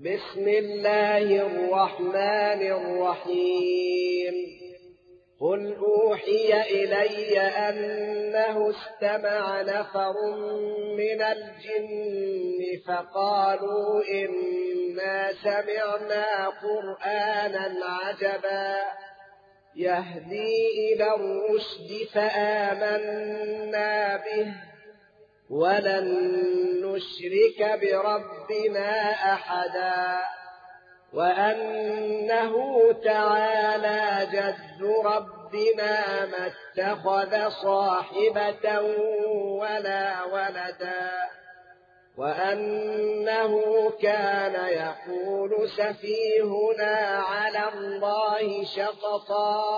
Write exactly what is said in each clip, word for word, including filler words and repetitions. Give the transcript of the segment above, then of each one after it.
بسم الله الرحمن الرحيم قل أوحي إلي أنه استمع نفر من الجن فقالوا إنا سمعنا قرآنا عجبا يهدي إلى الرشد فآمنا به ولن نشرك بربنا أحدا وأنه تعالى جد ربنا ما اتخذ صاحبة ولا ولدا وأنه كان يقول سفيهنا على الله شططا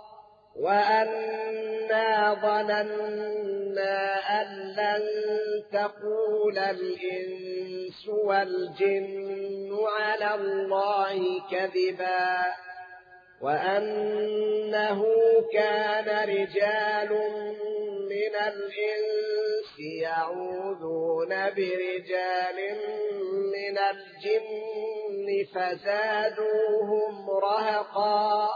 وأنا ظننا أن لن تقول الإنس والجن على الله كذبا وأنه كان رجال من الإنس يعوذون برجال من الجن فزادوهم رهقا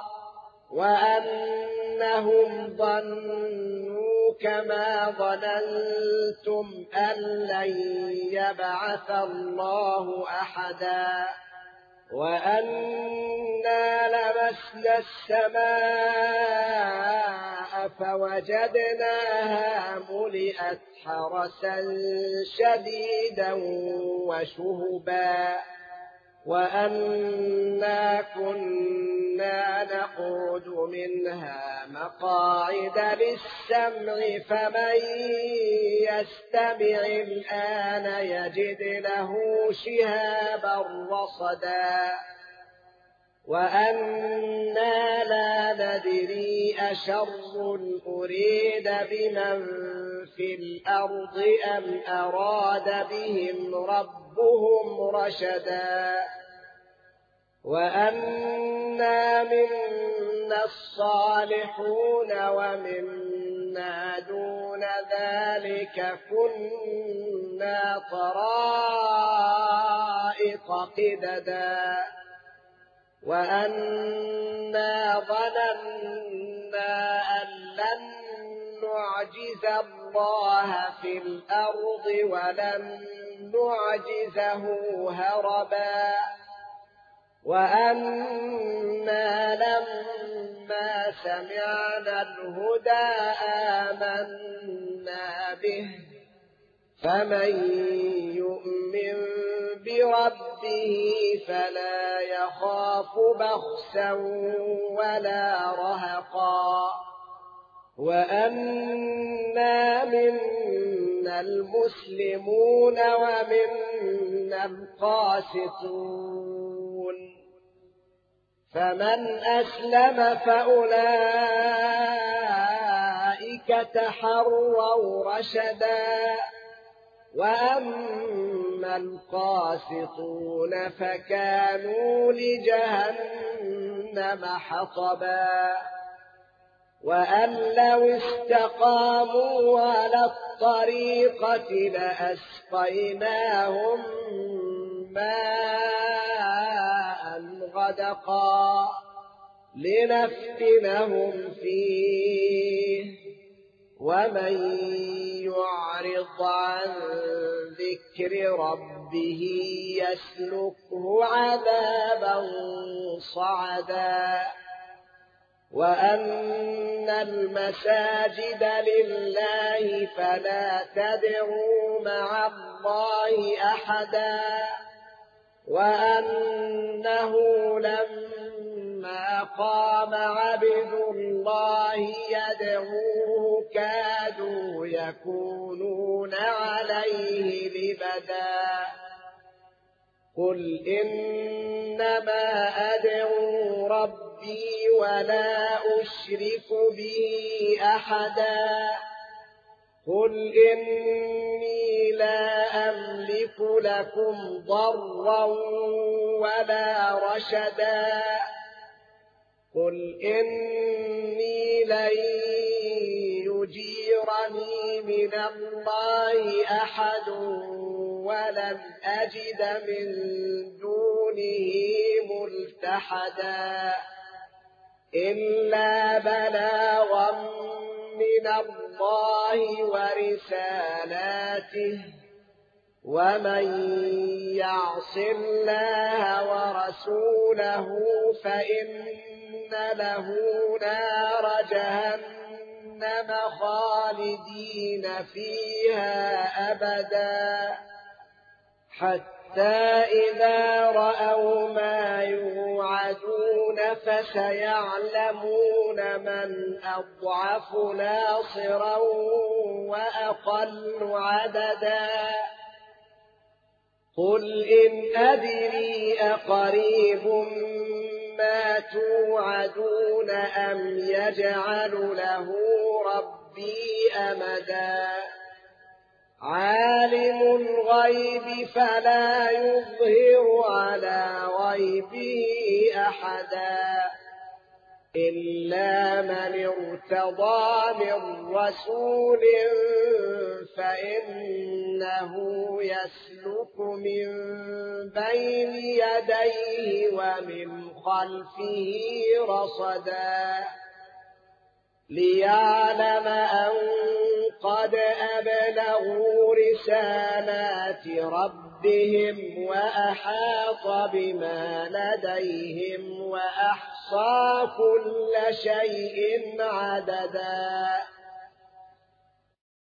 وأنهم ظنوا كما ظننتم أن لن يبعث الله أحدا وأنا لمسنا السماء فوجدناها ملئت حرسا شديدا وشهبا وأنا كنا نقعد منها مقاعد للسمع فمن يستمع الآن يجد له شهابا رصدا وأنا لا ندري أشر أريد بمن في الأرض أم أراد بهم ربهم رشدا وأنا منا الصالحون ومنا دون ذلك كنا طرائق قددا وأنا ظننا أن لن نعجز الله في الأرض ولن نعجزه هربا وأنا لما سمعنا الهدى آمنا به فمن يؤمن بربه فلا يخاف بخسا ولا رهقا وأنا منا المسلمون ومنا القاسطون فمن أسلم فأولئك تحروا رشدا وأما القاسطون فكانوا لجهنم حطبا وأن لو استقاموا على الطريقة لأسقيناهم ماء غدقا لنفتنهم فيه ومن يعرض عن ذكر ربه يسلكه عذابا صعدا وأن المساجد لله فلا تدعوا مع الله أحدا وأنه لما قام عبد الله يدعوه كادوا يكونون عليه لبدا قل إنما أدعو ربي ولا أشرك به أحدا قل إني لا أملك لكم ضرا ولا رشدا قل إني لن يجيرني من الله أحد ولن أجد من دون أحدا إلا بلاغا من الله ورسالاته ومن يعص الله ورسوله فإن له نار جهنم خالدين فيها أبدا حتى إذا رأوا ما يوعدون فسيعلمون من أضعف ناصرا وأقل عددا قل إن أدري أقريب ما توعدون أم يجعل له ربي أمدا عالم الغيب فلا يظهر على غيبه أحدا إلا من ارتضى من رسول فإنه يسلك من بين يديه ومن خلفه رصدا ليعلم أن قد أبلغوا رسالات ربهم وأحاط بما لديهم وأحصى كل شيء عددا